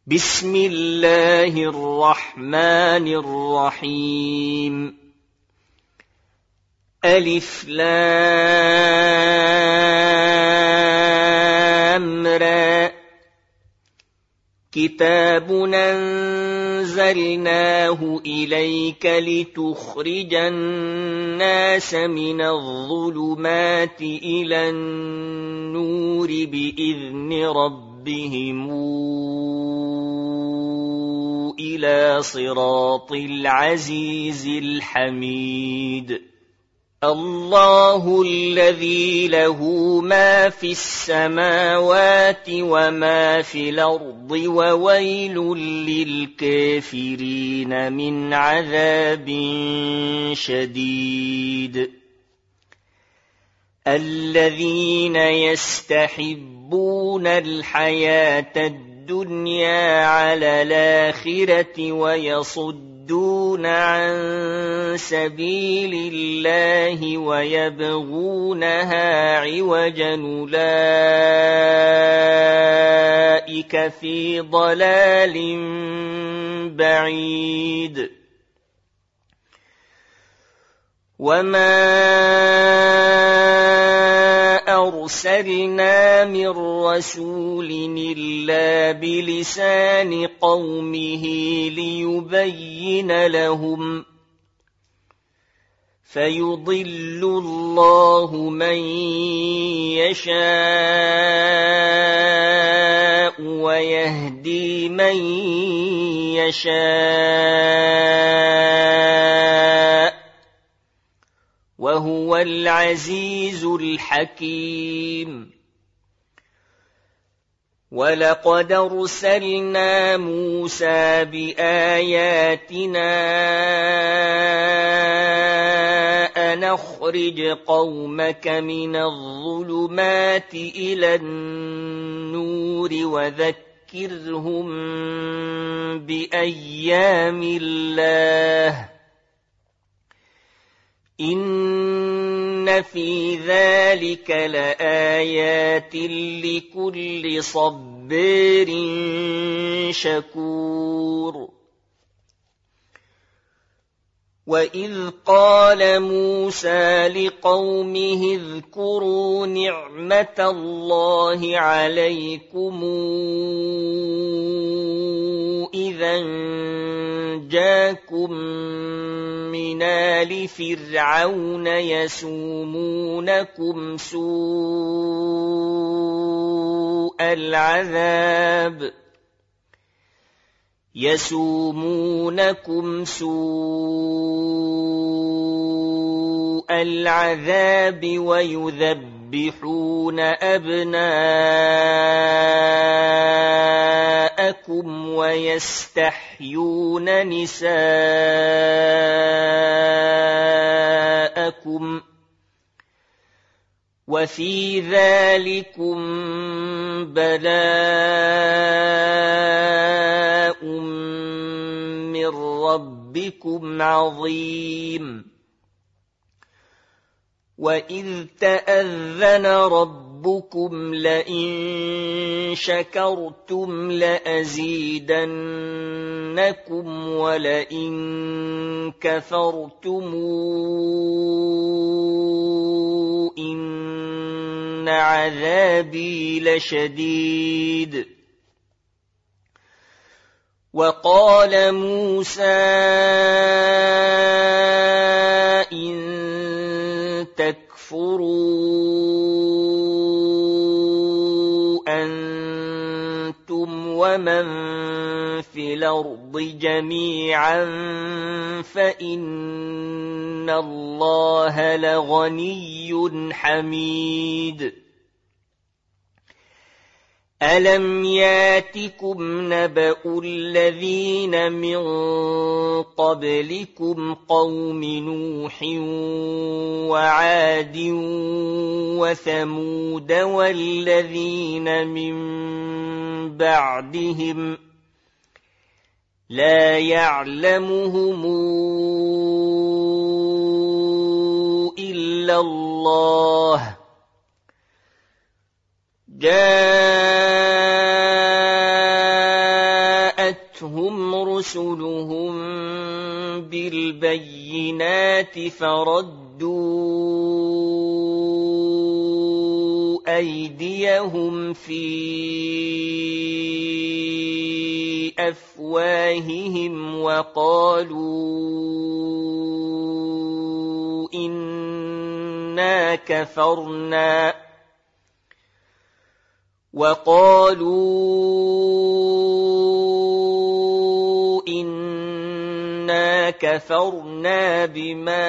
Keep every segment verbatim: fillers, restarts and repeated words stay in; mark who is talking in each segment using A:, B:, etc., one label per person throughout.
A: بسم الله الرحمن الرحيم ألف لام را كتاب أنزلناه إليك لتخرج الناس من الظلمات إلى النور بإذن ربهم إلى صراط العزيز الحميد الله الذي له ما في السماوات وما في الأرض وويل للكافرين من عذاب شديد الذين يستحبون الحياة الدنيا على الآخرة ويصدون عن سبيل الله ويبغونها عوجا أولئك في ضلال بعيد وما أرسلنا من رسول إلا بلسان قومه ليبين لهم فيضل الله من يشاء ويهدي من يشاء وهو العزيز الحكيم ولقد أرسلنا موسى بآياتنا أن أخرج قومك من الظلمات إلى النور وذكرهم بأيام الله إن في ذلك لآيات لكل صبار شكور وإذ قال موسى لقومه اذكروا نعمة الله عليكم إذا جاءكم من آل فرعون يسومونكم سوء العذاب يسومونكم سوء العذاب ويذبحون أبناءكم ويستحيون نساءكم وفي ذلكم بلاء من ربكم عظيم وإذ تأذن ربكم لئن شكرتم لأزيدنكم ولئن كفرتم إن عذابي لشديد وقال موسى إن تكفروا أنتم ومن في الأرض جميعا فإن الله لغني حميد ألم ياتكم نبأ الذين من قبلكم قوم نوح وعاد وثمود والذين من بعدهم لا يعلمهم إلا الله جاءهم جاءتهم رسلهم بالبينات فردوا أيديهم في أفواههم وقالوا إنا كفرنا وقالوا إنا كفرنا بما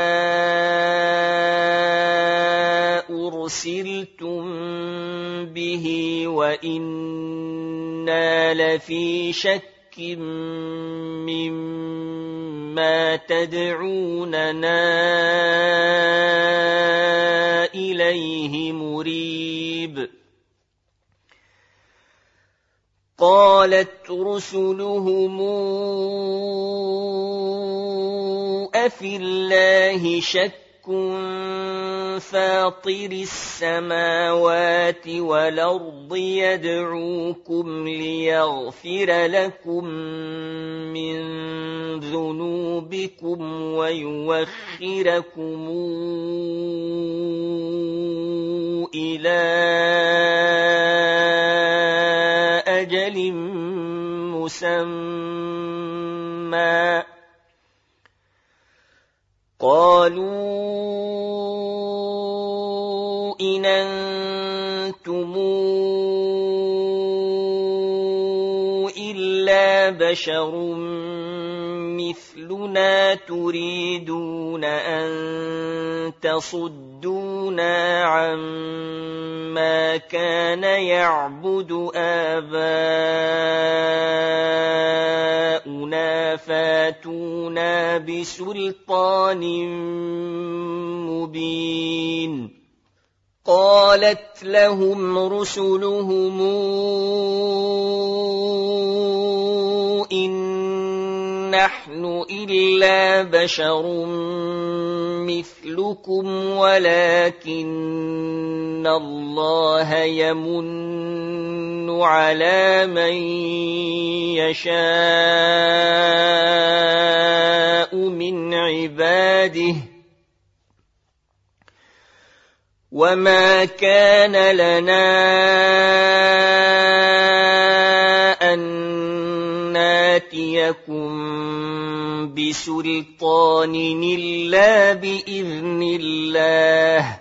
A: أرسلتم به وإنا لفي شك مما تدعوننا إليه مريب. قالت رسلهم أفي الله شك فاطر السماوات والأرض يدعوكم ليغفر لكم من ذنوبكم ويوخركم إلى أجل مسمى. قالوا إن أنتم إلا بشر مثلنا تريدون أن تصدونا عما كان يعبد آباؤنا فاتونا بسلطان مبين. قالت لهم رسلهم إن نحن إلا بشر مثلكم ولكن الله يمن على من يشاء من عباده وما كان لنا أن ناتيكم بسلطان إلا بإذن الله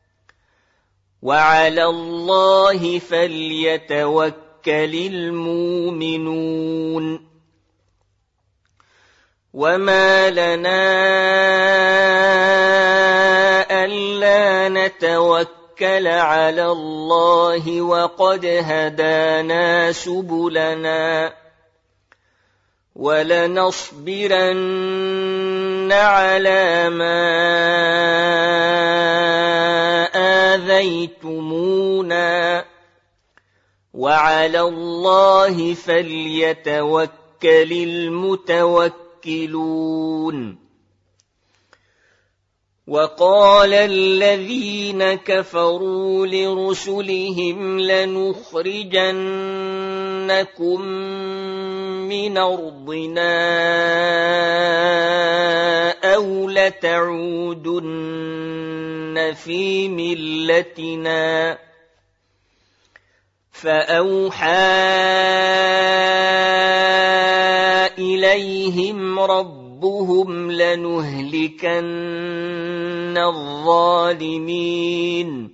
A: وعلى الله فليتوكل المؤمنون. وما لنا ألا نتوكل على الله وقد هدانا سبلنا ولنصبرن على ما آذيتمونا وعلى الله فليتوكل المتوكلون. وقال الذين كفروا لرسلهم لنخرجنكم من أرضنا أو لتعودن في ملتنا فأوحى إليهم ربهم لنهلكن الظالمين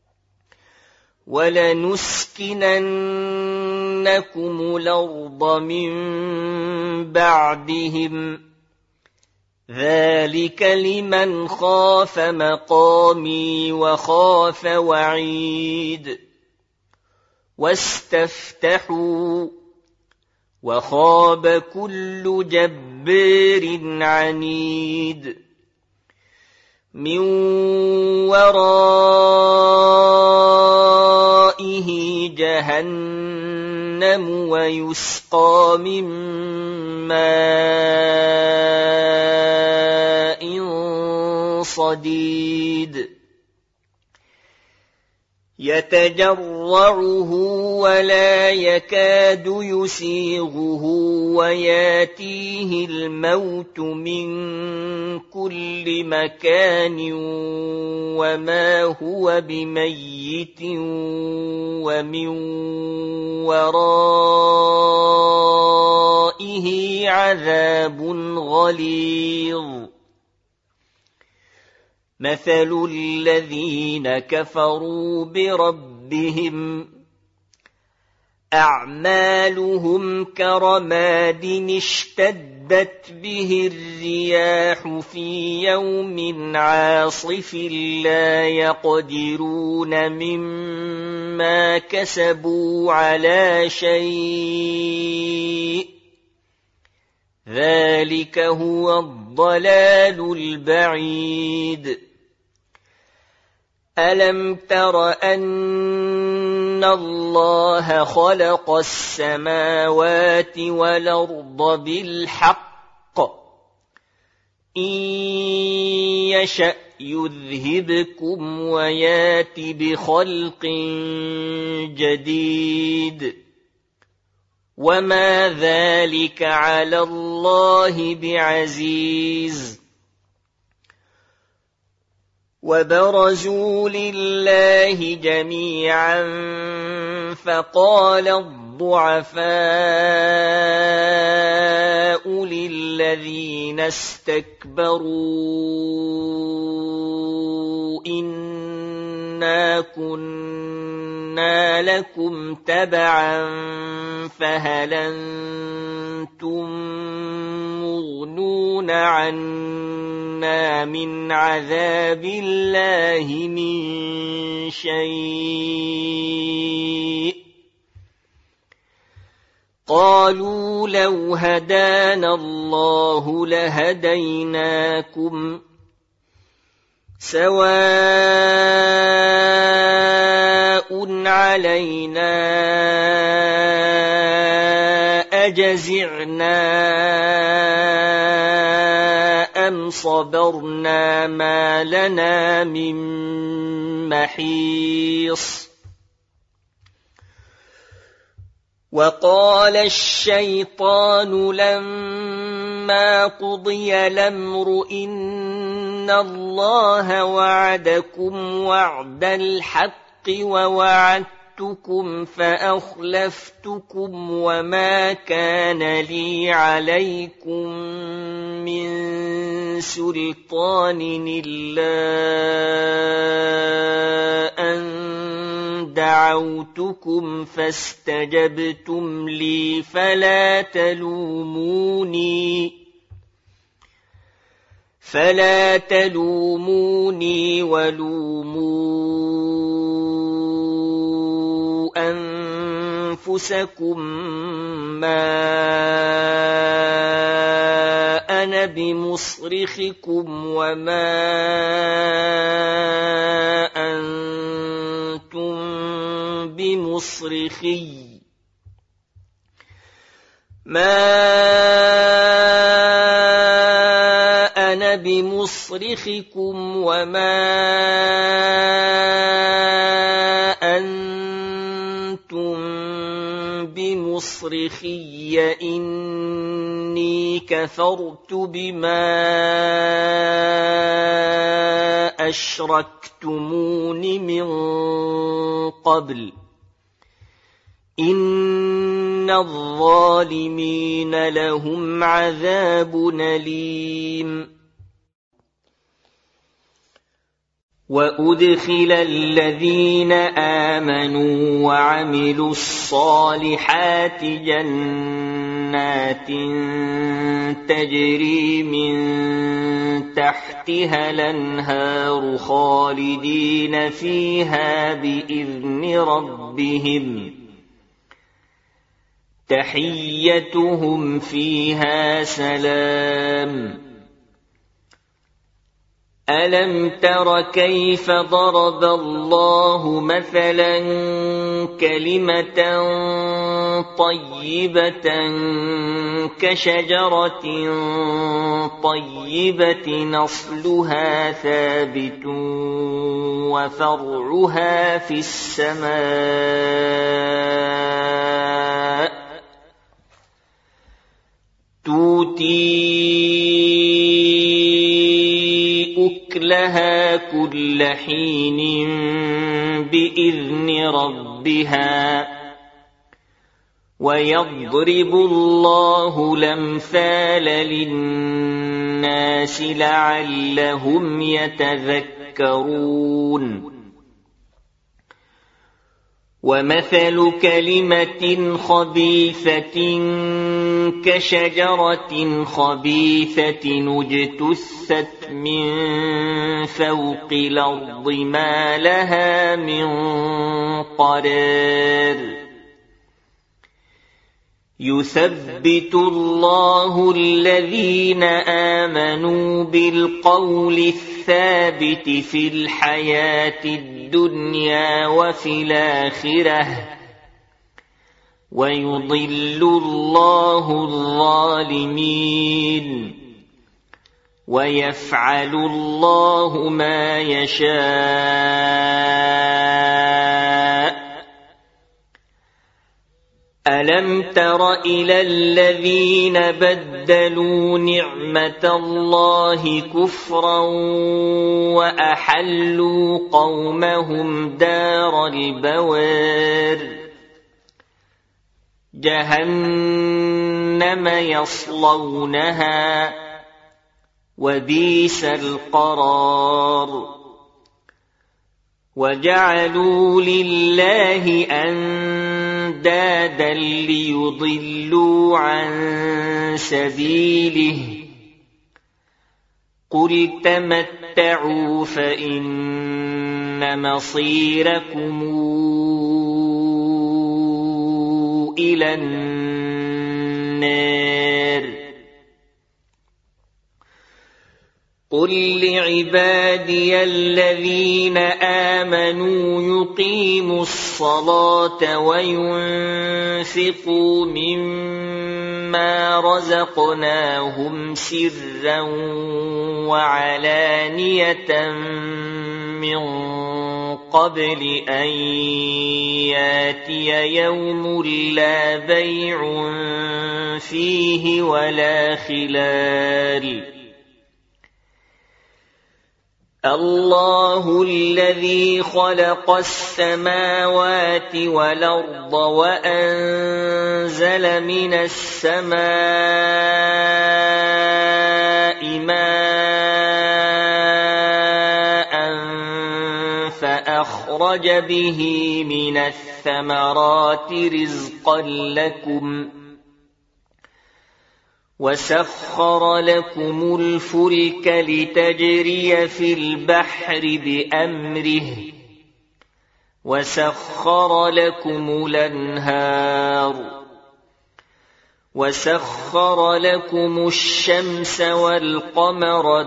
A: ولنسكننكم الأرض من بعدهم ذلك لمن خاف مقامي وخاف وعيد. واستفتحوا وخاب كل جبار عنيد من ورائه جهنم ويسقى من ماء صديد يتجرعه ولا يكاد يسيغه وياتيه الموت من كل مكان وما هو بميت ومن ورائه عذاب غليظ مثل الذين كفروا بربهم أعمالهم كرماد اشتدت به الرياح في يوم عاصف لا يقدرون مما كسبوا على شيء ذلك هو الضلال البعيد ألم تر أن الله خلق السماوات والأرض بالحق إن يشأ يذهبكم ويات بخلق جديد وما ذلك على الله بعزيز وبرزوا لله جميعا فقال الضعفاء للذين استكبروا إنا كنا لكم تبعا فهل أنتم مغنون عنا من عذاب الله من شيء قالوا لو هدانا الله لهديناكم سواء علينا أجزعنا أم صبرنا ما لنا من محيص وقال الشيطان لما قضي الأمر إن الله وعدكم وعد الحق ووعدتكم فأخلفتكم وما كان لي عليكم من سلطان إلا أن دعوتكم فاستجبتم لي فلا تلوموني فلا تلوموني ولوموا أنفسكم ما أنا بمصرخكم وما أنتم بمصرخي ما أنا بمصرخكم وما أنتم بمصرخي إني كفرت بما أشركتمون من قبل إن الظالمين لهم عذاب أليم وأدخل الذين آمنوا وعملوا الصالحات جنات تجري من تحتها الأنهار خالدين فيها بإذن ربهم تحيتهم فيها سلام ألم تر كيف ضرب الله مثلا كلمة طيبة كشجرة طيبة نصلها ثابت وفرعها في السماء تؤتي أكلها كل حين بإذن ربها ويضرب الله الأمثال للناس لعلهم يتذكرون ومثل كلمة خبيثة كشجرة خبيثة اجتثت من فوق الأرض ما لها من قرار يثبت الله الذين آمنوا بالقول الثابت في الحياة الدنيا وفي الآخرة ويضل الله الظالمين ويفعل الله ما يشاء ألم تر إلى الذين بدلوا نعمة الله كفرا وأحلوا قومهم دار البوار جهنم يصلونها وبئس القرار وجعلوا لله أندادا ليضلوا عن سبيله قل تمتعوا فإن مصيركم إلى النار قل لعبادي الذين آمنوا يقيموا الصلاة وينفقوا مما رزقناهم سرا وعلانية من قبل أن ياتي يوم لا بيع فيه ولا خلال الله الذي خلق السماوات والأرض وأنزل من السماء ماء فأخرج به من الثمرات رزقا لكم وسخر لكم الفلك لتجري في البحر بأمره وسخر لكم الأنهار وسخر لكم الشمس والقمر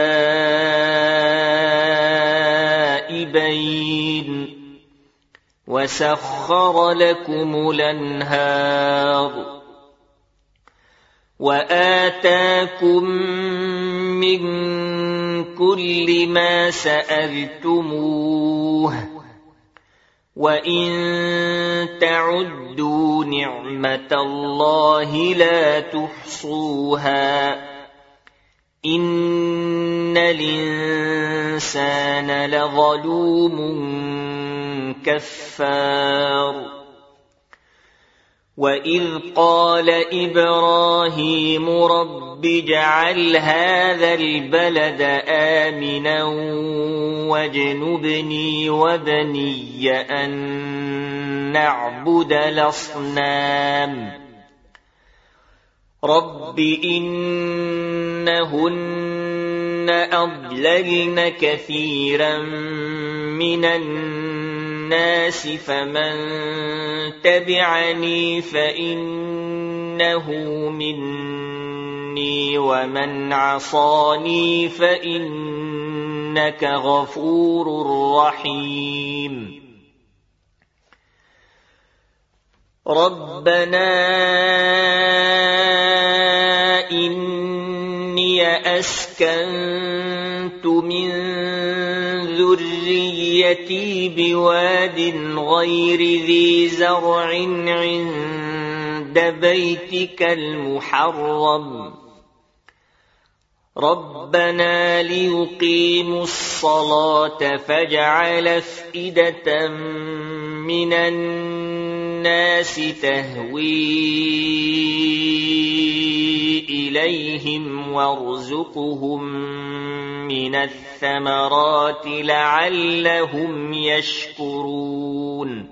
A: دائبين وسخر لكم الأنهار وآتاكم من كل ما سألتموه وإن تعدوا نعمة الله لا تحصوها إن الإنسان لظلوم كفار وإذ قال إبراهيم رب اجعل هذا البلد آمنا واجنبني وبني أن نعبد الأصنام رب إنهن أضللن كثيرا من الناس فمن تبعني فإنه مني ومن عصاني فإنك إنك غفور رحيم ربنا إني أسكنت من ذريتي بواد غير ذي زرع عند بيتك المحرم ربنا ليقيموا الصلاة فاجعل أفئدة من الناس تهوي إليهم وارزقهم من الثمرات لعلهم يشكرون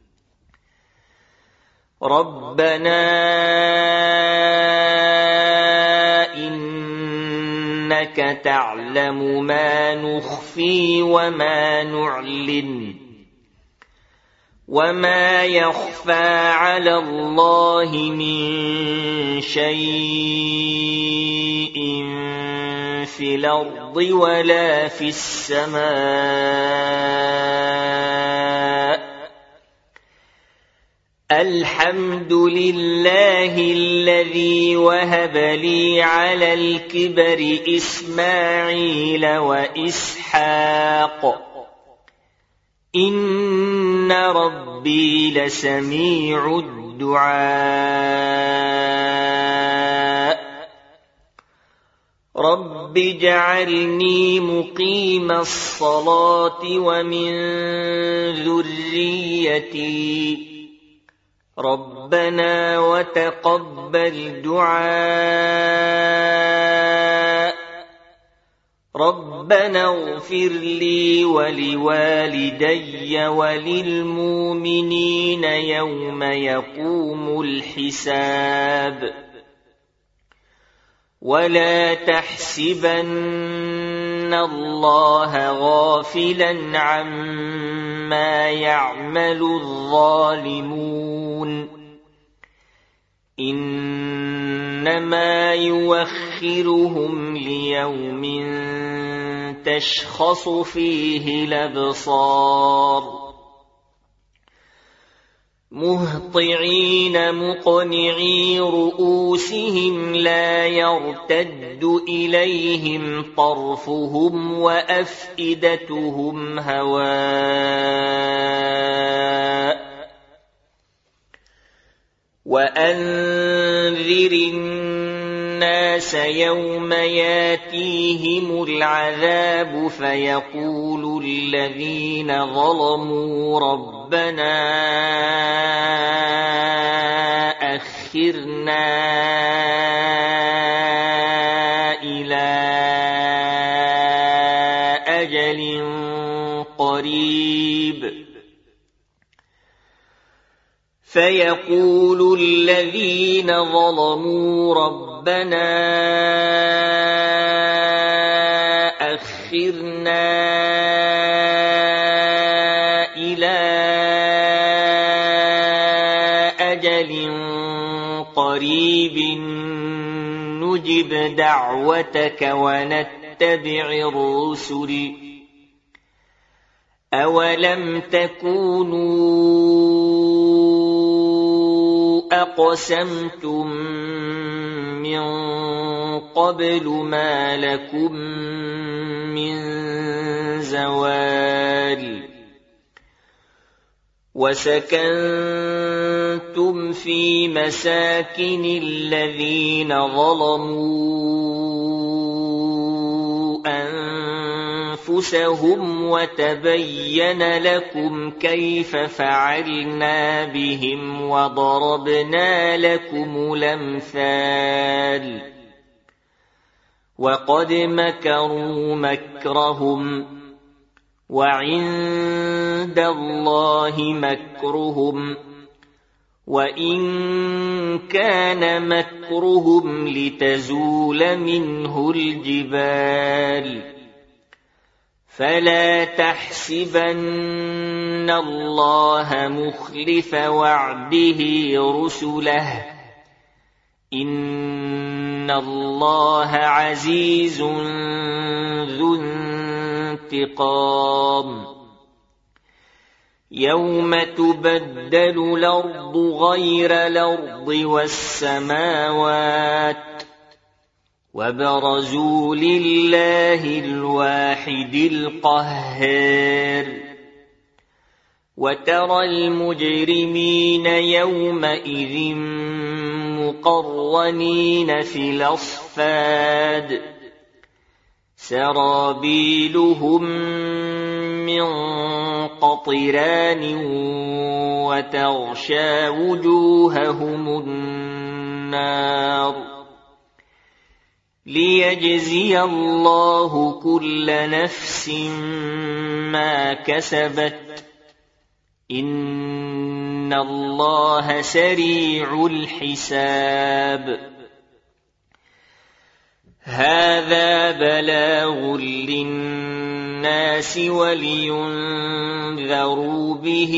A: ربنا إنك تعلم ما نخفي وما نعلن وما يخفى على الله من شيء في الأرض ولا في السماء الحمد لله الذي وهب لي على الكبر إسماعيل وإسحاق إن ربي لسميع الدعاء رب اجعلني مقيم الصلاة ومن ذريتي ربنا وتقبل دعاء ربنا اغفر لي ولوالدي وللمؤمنين يوم يقوم الحساب ولا تحسبن الله غافلا عما يعمل الظالمون إنما يوخرهم ليوم تشخص فيه الأبصار مهطعين مقنعي رؤوسهم لا يرتد إليهم طرفهم وأفئدتهم هواء وأنذر الناس يوم ياتيهم العذاب فيقول الذين ظلموا ربنا أخرنا إلى أجل قريب فيقول الذين ظلموا ربنا أخرنا إلى أجل قريب نجب دعوتك ونتبع الرسل أولم تكونوا أقسمتم من قبل ما لكم من زوال وسكنتم في مساكن الذين ظلموا أنفسهم وتبين لكم كيف فعلنا بهم وضربنا لكم الأمثال وقد مكروا مكرهم وعند الله مكرهم وإن كان مكرهم لتزول منه الجبال فلا تحسبن الله مخلف وعده رسله إن الله عزيز ذو انتقام يوم تبدل الأرض غير الأرض والسماوات وبرزوا لله الواحد القهار وترى المجرمين يومئذ مقرنين في الأصفاد سرابيلهم من قطران وتغشى وجوههم النار ليجزي الله كل نفس ما كسبت إن الله سريع الحساب هذا بلاغ للناس ولينذروا به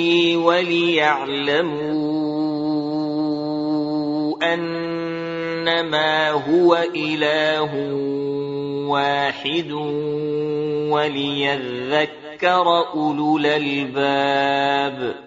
A: وليعلموا أنما هو إله واحد وليذكر أولو الألباب